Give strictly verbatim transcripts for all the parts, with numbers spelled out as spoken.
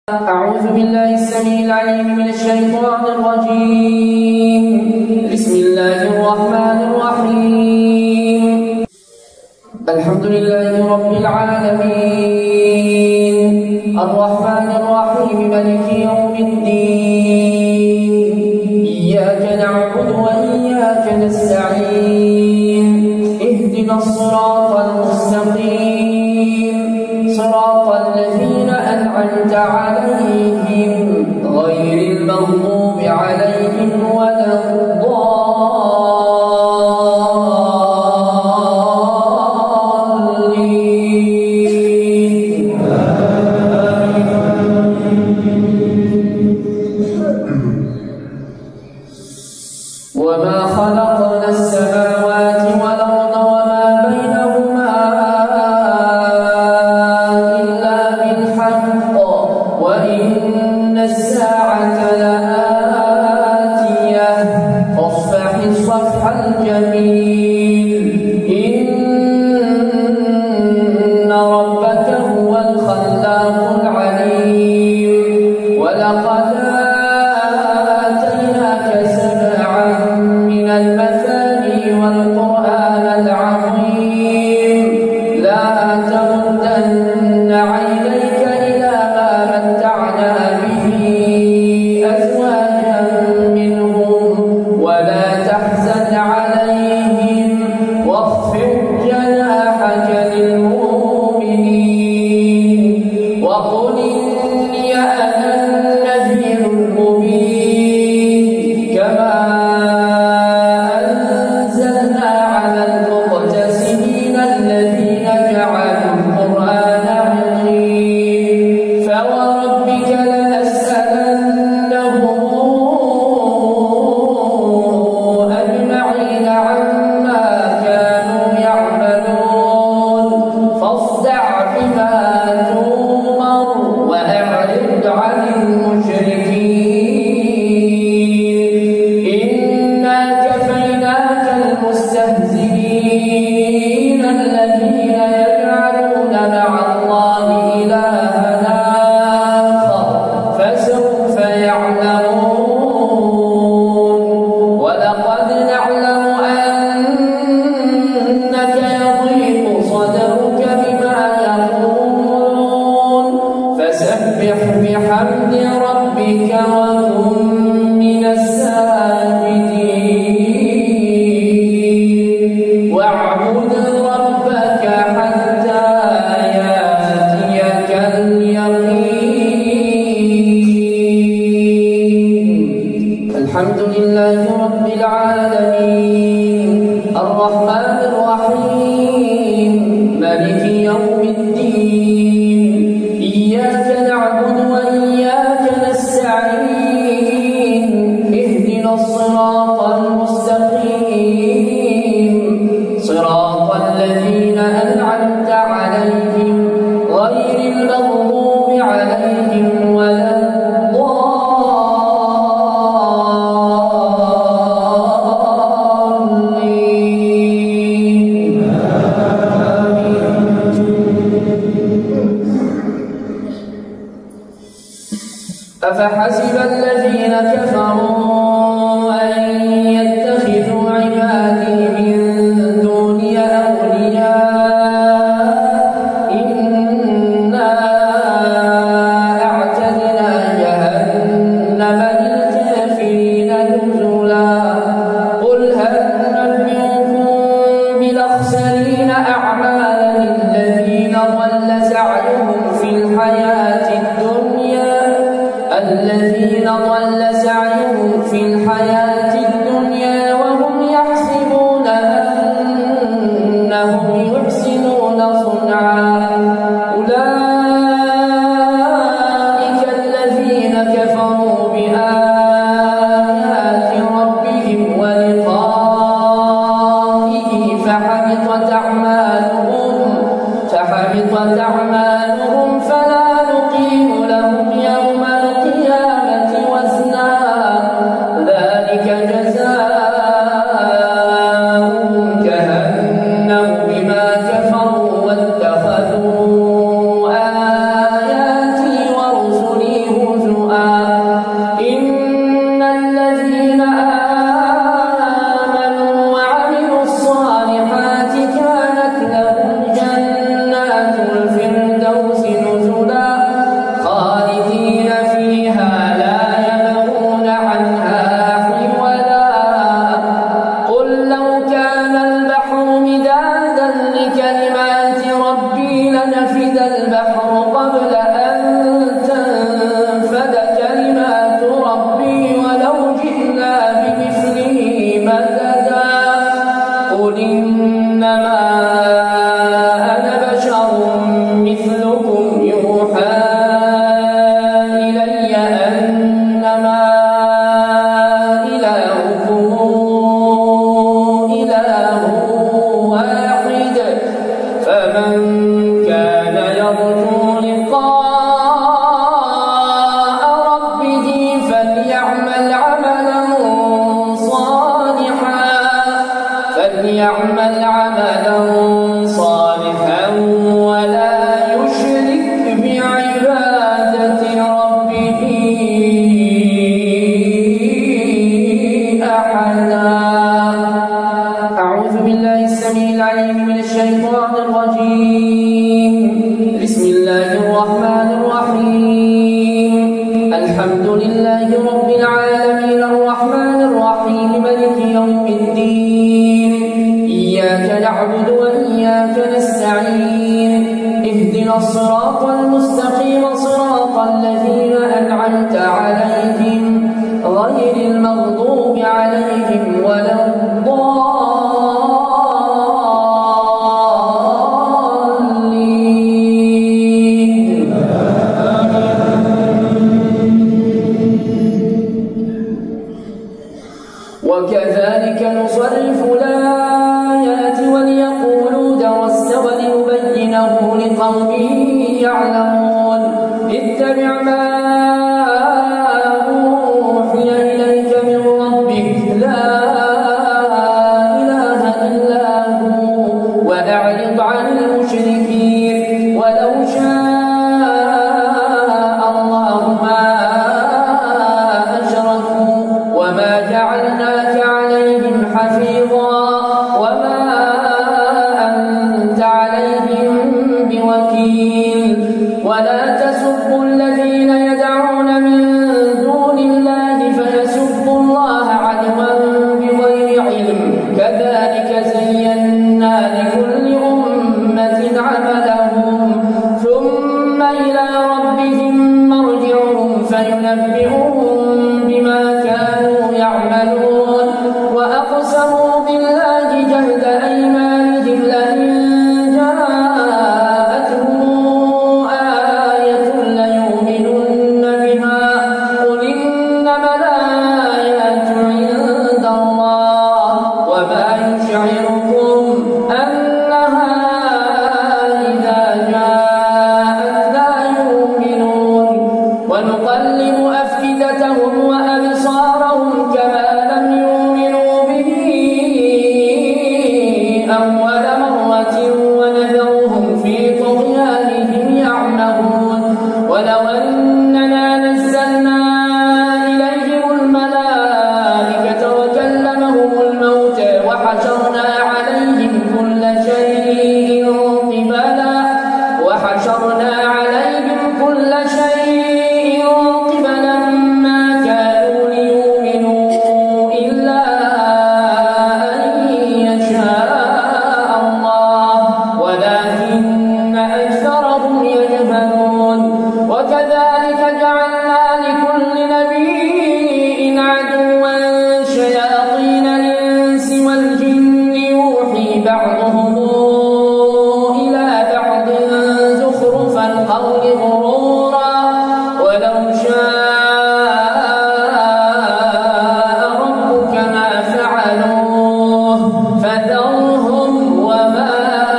أعوذ بالله السميع العليم من الشيطان الرجيم. بسم الله الرحمن الرحيم. الحمد لله رب العالمين الرحمن الرحيم مالك يوم الدين. إياك نعبد وإياك نستعين. اهدنا الصراط المستقيم صراط الذين أنعمت عليهم غير المغضوب عليهم ولا الضالين. وما خلقنا السماوات والأرض وما بينهما إلا بالحق وإن الساعة لآتية فاصفح الصفح الجميل. إن ربك هو الخلاق العليم. ولقد آتيناك سبعا من المثاني والقرآن العظيم. لا تمدن عينيك إلى ما متعنا به أزواجا منهم ولا تحزن عليهم واخفض جناحك للمؤمنين وقل إني أنا النذير المبين. كما أنزلنا على المقتسمين الذين جعلوا القرآن عظيم. فوربك لنسألنهم أجمعين عما كانوا يعملون. فاصدع بما تؤمر وأعرض عن المشركين. إنا كفيناك المستهزئين الذين يجعلون مع الله إلها آخر فسوف يعلمون. ولقد نعلم أنك يضيق صدرك بما يقولون فسبح بحمد ربك وكن من الساجدين. واعبد ربك حتى يأتيك اليقين. الحمد لله رب العالمين الرحمن الرحيم مالك يوم الدين. إياك نعبد وإياك نستعين. اهدنا الصراط المستقيم صراط الذين أنعمت عليهم غير المغضوب عليهم ولا الضالين. أفحسب الذين كفروا أن يتخذوا عبادي من دوني أولياء. إنا أعتدنا جهنم للكافرين نزلا. قل هل ننبئكم بالأخسرين أعمالا الذين ضل سعيهم في الحياة الدنيا الذين ضل سعيهم في الحياة الدنيا وهم يحسبون أنهم يحسنون صنعا. أولئك الذين كفروا بآيات ربهم ولقائه فحبطت أعمالهم فحبطت أعمالهم فلا نقيم لهم يوم القيامة وزنا. لله رب العالمين الرحمن الرحيم مالك يوم الدين إياك نعبد وإياك نستعين اهدنا الصراط المستقيم صراط الذين أنعمت عليهم غير المغضوب عليهم ولا الضالين. وكذلك نصرف الآيات وليقولوا درست ولنبينه لقوم يعلمون اتبع ما أوحي إليك من ربك لا إله إلا هو وأعرض عن المشركين ولو شاء الله ما أشركوا وما جعلناك عليهم حفيظا وما أنت عليهم بوكيل ولا تسبوا الذين يدعون من دون الله فيسبوا الله عدوا بغير علم كذلك زينا لكل أمة عملهم ثم إلى ربهم مرجعهم فينبئهم بما كانوا يعملون وأقسموا بالله جهد أيمانهم لئن جاءتهم آية ليؤمنن بها قل إنما الآيات عند الله وما يشعركم أنها إذا جاءت لا يؤمنون ونقلب أفئدتهم وأبصارهم كما لم يؤمنوا به أول مرة ونذرهم في طغيانهم يعمهون ولو أننا نزلنا إليهم الملائكة وكلمهم الموتى وحشرنا عليهم كل شيء قبلا وحشرنا عليهم كل شيء قبلا ما كانوا ليؤمنوا إلا أن يشاء الله ولكن أكثرهم يجهلون وكذلك جعلنا لكل نبي عدوا شياطين الإنس والجن يوحي بعضهم إلى بعض زخرف القول غرورا ولو شاء ربك ما فعلوه فذرهم وما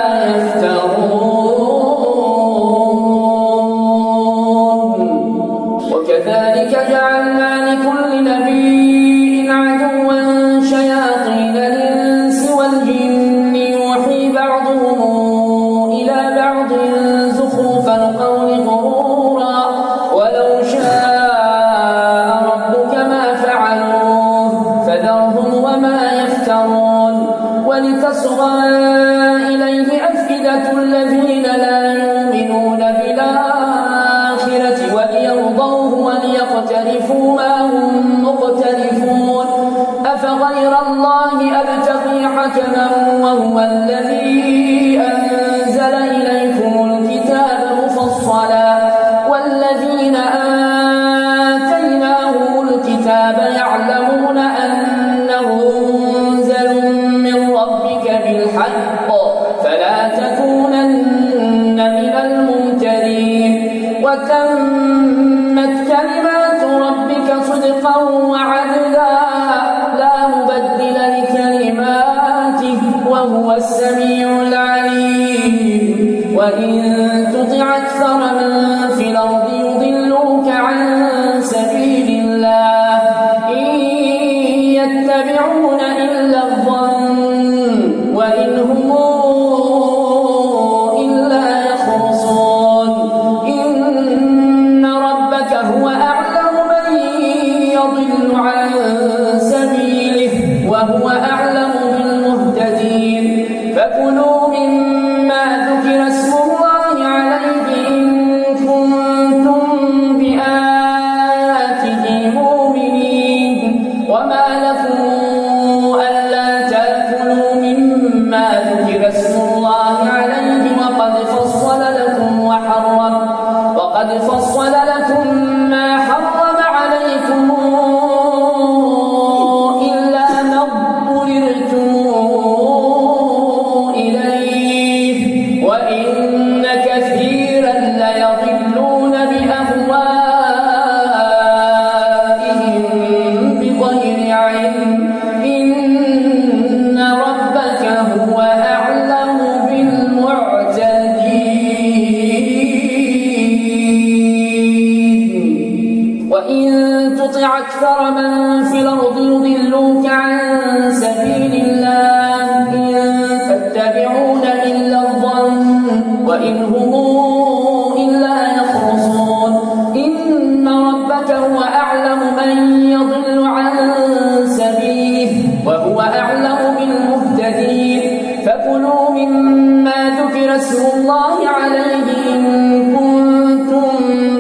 يفترون وكذلك جعلنا لكل نبي عدوا شياطين الإنس والجن يوحي بعضهم إلى بعض زخرف القول غرورا ولو شاء ربك ما فعلوه فذرهم وما يفترون ولتصغى إليه أفئدة الذين لا يؤمنون بالآخرة وليرضوه وليقترفوا ما هم مقترفون أفغير الله أبتغي حكما وهو الذي أنزل إليكم الكتاب مفصلا والذين آتيناهم الكتاب يعلمون أنه منزل من ربك بالحق فلا تكونن من الممترين وتمت كلمات ربك صدقا وعدلا لا مبدل لكلماته وهو السميع العليم وإن تطع أكثر من في الأرض يضلوك عن سبيل الله إن يتبعون إلا الظن وإن هم إلا يخرصون إن ربك هو أعلم من يضل عن سبيله وهو أعلم بالمهتدين فكلوا مما ذكر اسم الله عليه إن كنتم بآياته وإن تطع أكثر من في الأرض يضلوك عن سبيل الله إن تتبعون إلا الظن وإن هم إلا يخرصون إن ربك هو أعلم من يضل عن سبيله وهو أعلم بالمهتدين فكلوا مما ذكر اسم الله عليه إن كنتم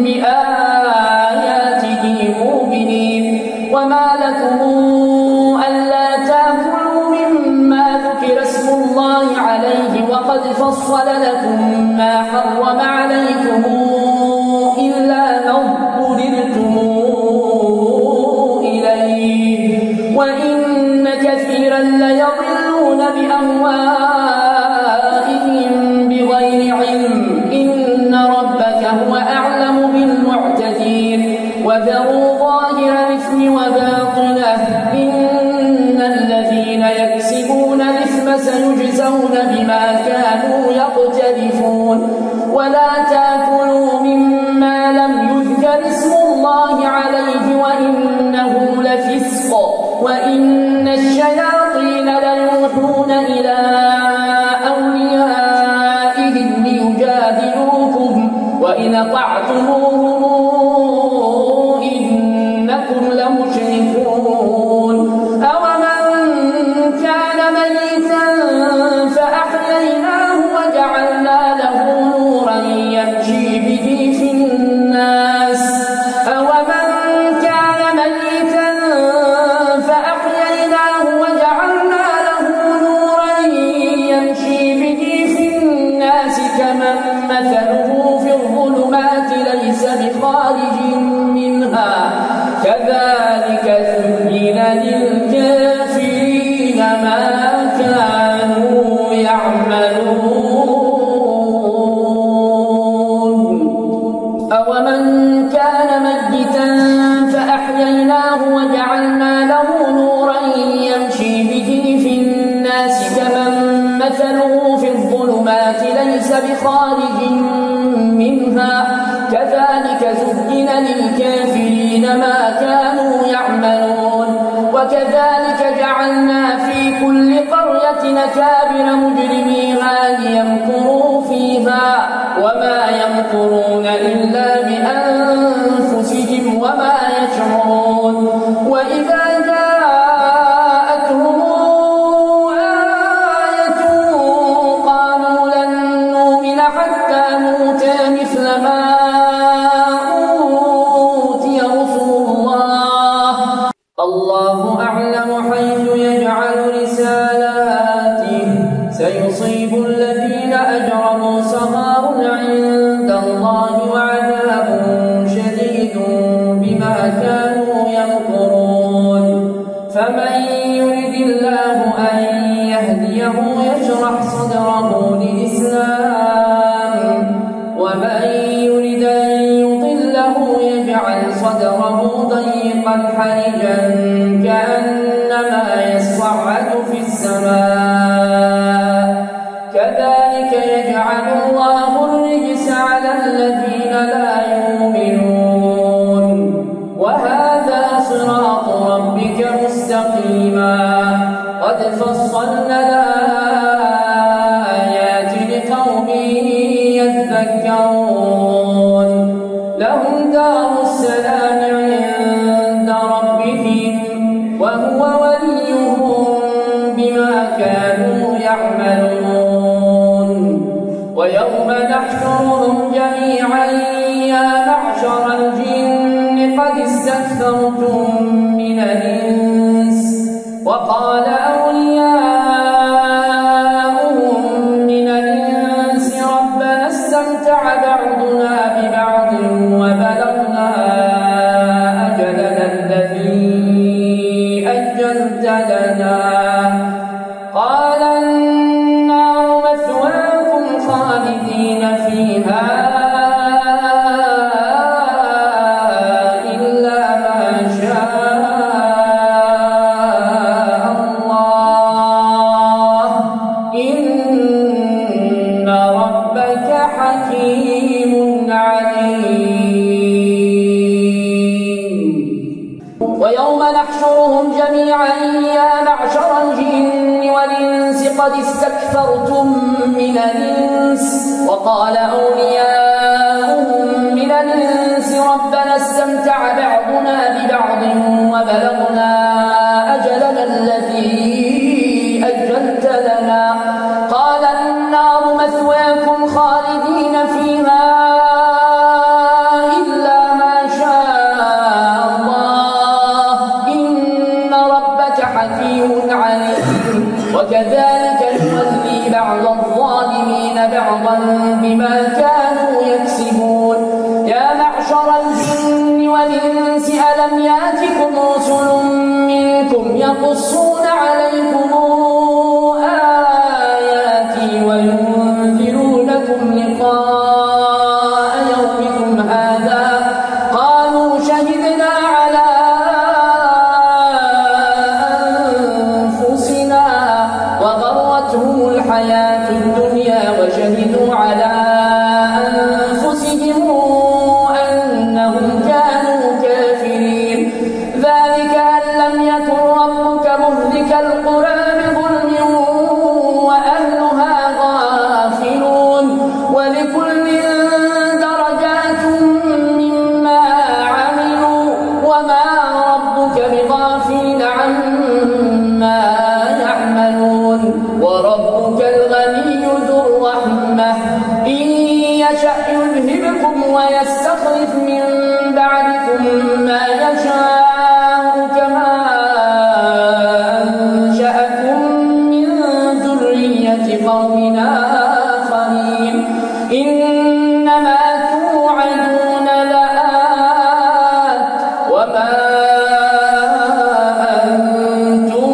بآياته مؤمنين وما لكم ألا تأكلوا مما ذكر اسم الله عليه وقد فصل لكم ما حرم عليكم إلا ما اضطررتم إليه وإن كثيرا ليضلون بأموالهم بغير علم إن ربك هو أعلم بالمعتدين وذروا ظاهر الإثم وباطنه إن الذين يكسبون الإثم سيجزون بما كانوا يقترفون ولا تأكلوا مما لم يذكر اسم الله عليه وإنه لفسق وإن الشياطين ليوحون إلى أوليائهم ليجادلوكم وإن أطعتموهم إنكم لمشركون أومن كان ميتا فأحييناه وجعلنا له نورا يمشي به في الناس أومن كان ميتا فأحييناه وجعلنا له نورا يمشي به في الناس كمن مثله في الظلمات ليس بخارج منها كذلك زين للكافرين ما كانوا يعملون أومن كان ميتا فأحييناه وجعلنا له نورا يمشي به في الناس كمن مثله في الظلمات ليس بخارج منها كذلك زين للكافرين ما كانوا يعملون وكذلك جعلنا في كل قرية أكابر مجرميها ليمكروا فيها وما يمكرون إلا بأنفسهم وما يشعرون وإذا جاءتهم آية قالوا لن نؤمن حتى نؤتى مثل ما أوتي رسل الله الله أعلم حيث يجعل رسالاته سيصيب الذين أجرموا صغار عند الله وعذاب شديد بما كانوا يمكرون فمن يرد الله أن يهديه يشرح صدره للإسلام ومن يرد أن يضله يجعل صدره ضيقا حرجا كأنما يصعد في السماء كذلك يجعل الله الرجس على الذين لا يؤمنون وهذا صراط ربك مستقيما قد فصلنا الآيات لقوم يذكرون لهم دار السلام عند ربهم وهو وليهم بما كانوا يعملون ويوم نحشرهم جميعا يا معشر الجن قد استكثرتم من الإنس وقال أولياؤهم من الإنس ربنا استمتع بعضنا ببعض وبلغنا أجلنا الذي أجلت لنا قال النار مثواكم خالدين فيها إلا ما شاء الله ويوم نحشرهم جميعا يا معشر الجن والإنس قد استكثرتم من الإنس وقال أولياؤهم من الإنس ربنا استمتع بعضنا ببعض وبلغنا أجلنا الذي أجلت لنا قال النار مثواكم خالدين فيها إلا ما شاء الله إن ربك حكيم عليم وكذلك نولي بعض الظالمين بعضا بما كانوا يكسبون يا معشر الجن والإنس ألم يأتكم رسل منكم يقصون عليكم آياتي وينذرونكم لقاء يومكم هذا قالوا شهدنا على أنفسنا وغرتهم الحياة الدنيا وشهدوا على أنفسهم أنهم كانوا كافرين ذلك أن لم يكن ربك مهلك القرى بظلم وأهلها غافلون ولكل درجات مما عملوا وما ربك بغافل عما يعملون وربك الغني ذو الرحمة إن يشأ يذهبكم ويستخلف من بعدكم ما يشاء كما أنشأكم من ذرية قوم آخرين إنما توعدون لآت وما أنتم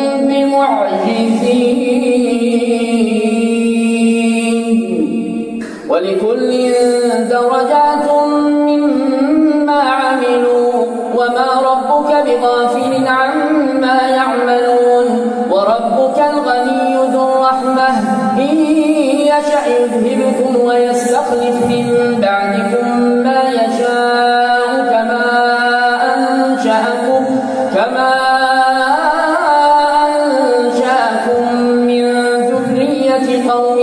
بمعجزين ولكل درجات مما عملوا وما ربك بغافل عما يعملون وربك الغني ذو الرحمة إن يشأ يذهبكم ويستخلف من بعدكم ما يشاء كما أنشأكم كما أنشأكم من ذرية قوم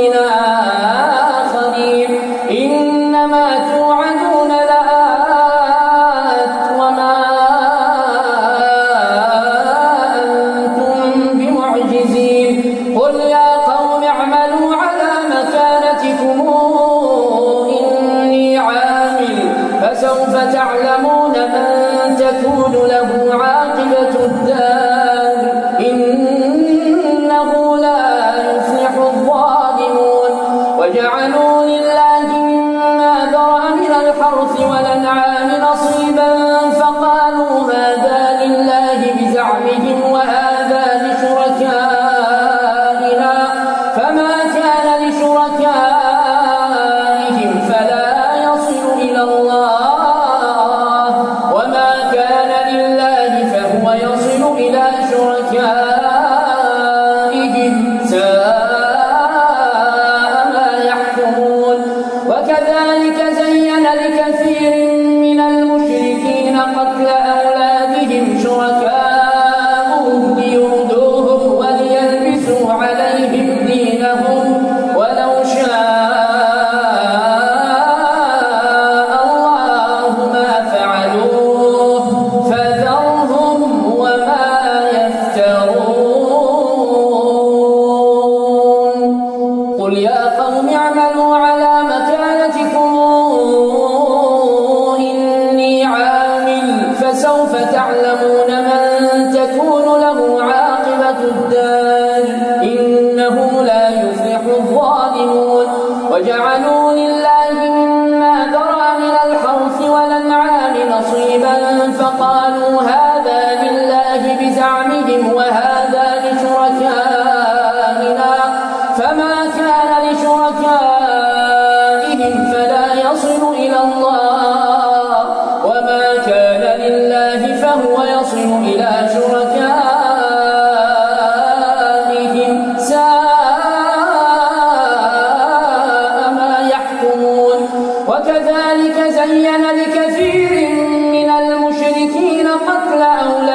آخرين إنما توعدون لآت وما أنتم بمعجزين قل يا قوم اعملوا على مكانتكم إني عامل فسوف تعلمون من تكون له عاقبة الدار إنه لا يفلح الظالمون وجعلوا لله مما ذرأ من الحرث والأنعام نصيبا فقالوا هذا لله بزعمهم وهذا لشركائنا فما كان لشركائهم فلا يصل إلى الله وما كان لله فهو يصل إلى شركائهم ساء ما يحكمون وكذلك زين لكثير من المشركين قتل أولادهم شركاؤهم ليردوهم وليلبسوا عليهم دينهم ولو شاء الله ما فعلوه فذرهم وما يفترون قل يا قوم اعملوا على مكانتكم إني عامل فسوف تعلمون من تكون له عاقبة الدار إنه لا يفلح الظالمون وجعلوا لله مما ذرأ من الحرث والأنعام نصيبا فقالوا هذا لله بزعمهم وهذا لشركائنا فما كان لشركائهم فلا يصل إلى الله وما كان لله فهو يصل إلى شركائهم ساء ما يحكمون وكذلك زين لكثير من المشركين قتل أولادهم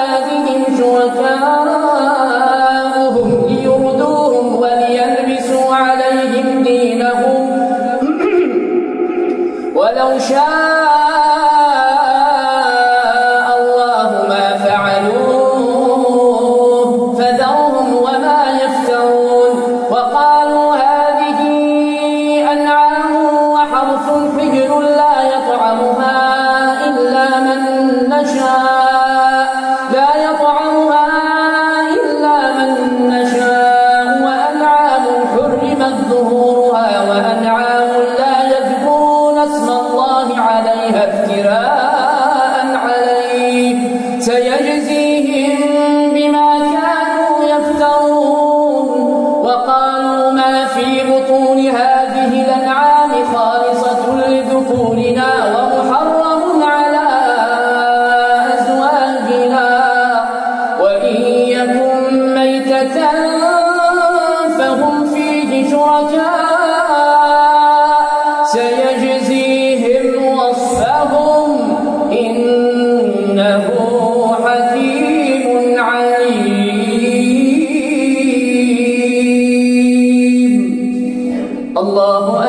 نشاء لا يطعمها إلا من نشاء وأنعام حرمت ظهورها وأنعام لا يذكرون اسم الله عليها افتراء عليه سيجزيهم بما كانوا يفترون وقالوا ما في بطون هذه الأنعام خالصة لذكورنا ومحرم على أزواجنا وإن يكن ميتة فهم فيه شركاء سيجزيهم وصفهم إنه حكيم عليم. الله